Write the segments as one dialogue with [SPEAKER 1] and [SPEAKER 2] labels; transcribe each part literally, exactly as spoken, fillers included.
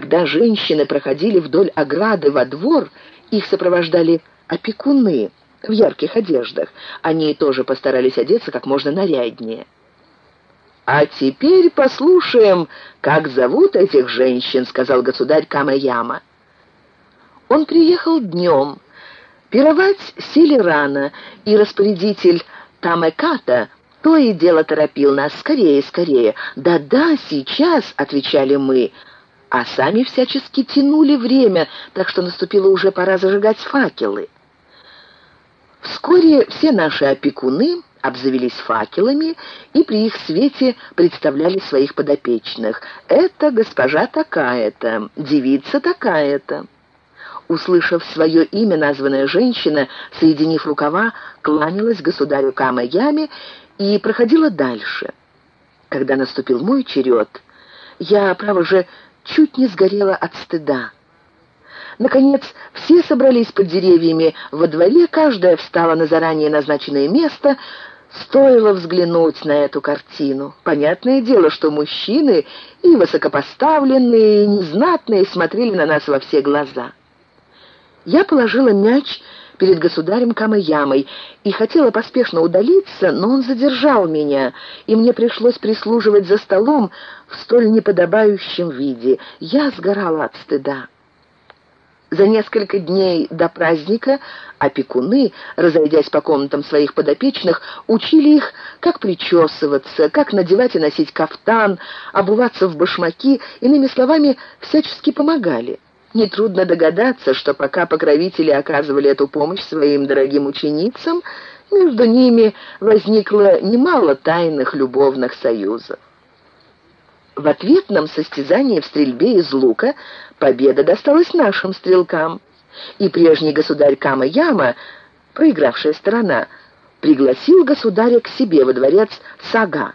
[SPEAKER 1] Когда женщины проходили вдоль ограды во двор, их сопровождали опекуны в ярких одеждах. Они тоже постарались одеться как можно наряднее. «А теперь послушаем, как зовут этих женщин», — сказал государь Кама-Яма. Он приехал днем. Пировать сели рано, и распорядитель Тамеката то и дело торопил нас: «Скорее, скорее!» «Да-да, сейчас!» — отвечали мы, а сами всячески тянули время, так что наступила уже пора зажигать факелы. Вскоре все наши опекуны обзавелись факелами и при их свете представляли своих подопечных. «Это госпожа такая-то, девица такая-то». Услышав свое имя, названная женщина, соединив рукава, кланялась государю Кама-Яме и проходила дальше. Когда наступил мой черед, я, право же, чуть не сгорела от стыда. Наконец, все собрались под деревьями во дворе, каждая встала на заранее назначенное место. Стоило взглянуть на эту картину. Понятное дело, что мужчины, и высокопоставленные, и незнатные, смотрели на нас во все глаза. Я положила мяч перед государем Кама-Ямой и хотела поспешно удалиться, но он задержал меня, и мне пришлось прислуживать за столом в столь неподобающем виде. Я сгорала от стыда. За несколько дней до праздника опекуны, разойдясь по комнатам своих подопечных, учили их, как причесываться, как надевать и носить кафтан, обуваться в башмаки, иными словами, всячески помогали. Нетрудно догадаться, что пока покровители оказывали эту помощь своим дорогим ученицам, между ними возникло немало тайных любовных союзов. В ответном состязании в стрельбе из лука победа досталась нашим стрелкам, и прежний государь Кама-Яма, проигравшая сторона, пригласил государя к себе во дворец Сага.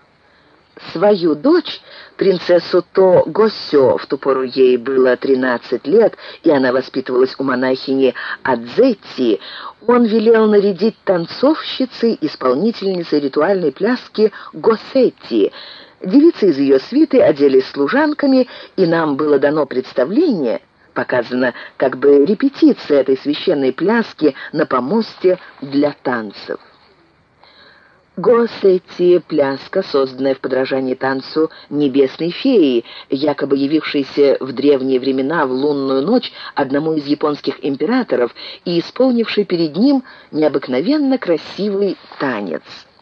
[SPEAKER 1] Свою дочь, принцессу То Госё, в ту пору ей было тринадцать лет, и она воспитывалась у монахини Адзетти, он велел нарядить танцовщицей, исполнительницей ритуальной пляски Госетти. Девицы из ее свиты оделись служанками, и нам было дано представление, показана как бы репетиция этой священной пляски на помосте для танцев. Госетти — пляска, созданная в подражании танцу небесной феи, якобы явившейся в древние времена в лунную ночь одному из японских императоров и исполнившей перед ним необыкновенно красивый танец.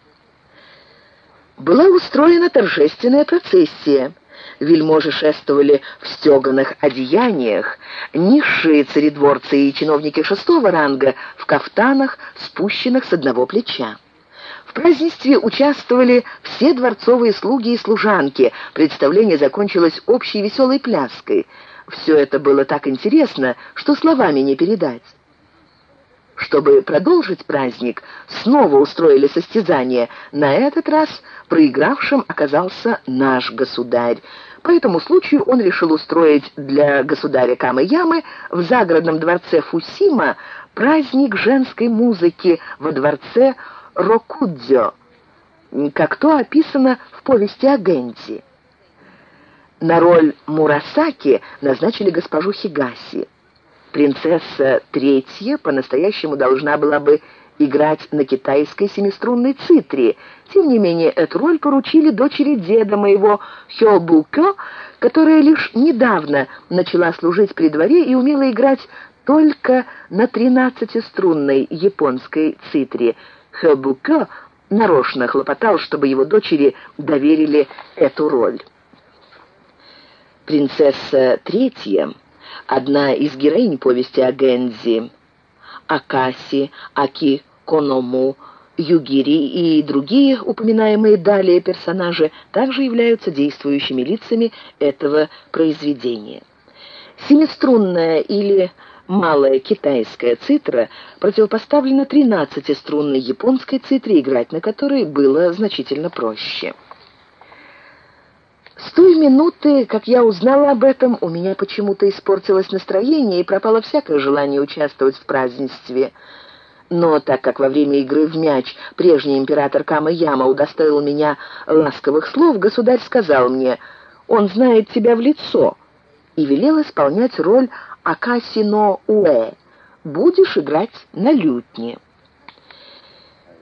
[SPEAKER 1] Была устроена торжественная процессия. Вельможи шествовали в стеганых одеяниях, низшие царедворцы и чиновники шестого ранга в кафтанах, спущенных с одного плеча. В празднестве участвовали все дворцовые слуги и служанки. Представление закончилось общей веселой пляской. Все это было так интересно, что словами не передать. Чтобы продолжить праздник, снова устроили состязание. На этот раз проигравшим оказался наш государь. По этому случаю он решил устроить для государя Кама-Ямы в загородном дворце Фусима праздник женской музыки во дворце Рокудзё, как то описано в повести о Гэнзи. На роль Мурасаки назначили госпожу Хигаси. Принцесса третья по-настоящему должна была бы играть на китайской семиструнной цитре. Тем не менее, эту роль поручили дочери деда моего Хёбукё, которая лишь недавно начала служить при дворе и умела играть только на тринадцатиструнной японской цитре. Хёбукё нарочно хлопотал, чтобы его дочери доверили эту роль. Принцесса третья, одна из героинь повести о Гэнзи, Акаси, Аки Коному, Югири и другие упоминаемые далее персонажи также являются действующими лицами этого произведения. Семиструнная или малая китайская цитра противопоставлена тринадцатиструнной японской цитре, играть на которой было значительно проще. С той минуты, как я узнала об этом, у меня почему-то испортилось настроение и пропало всякое желание участвовать в празднестве. Но так как во время игры в мяч прежний император Кама-Яма удостоил меня ласковых слов, государь сказал мне: «Он знает тебя в лицо. и велел исполнять роль Акасино Уэ. Будешь играть на лютне.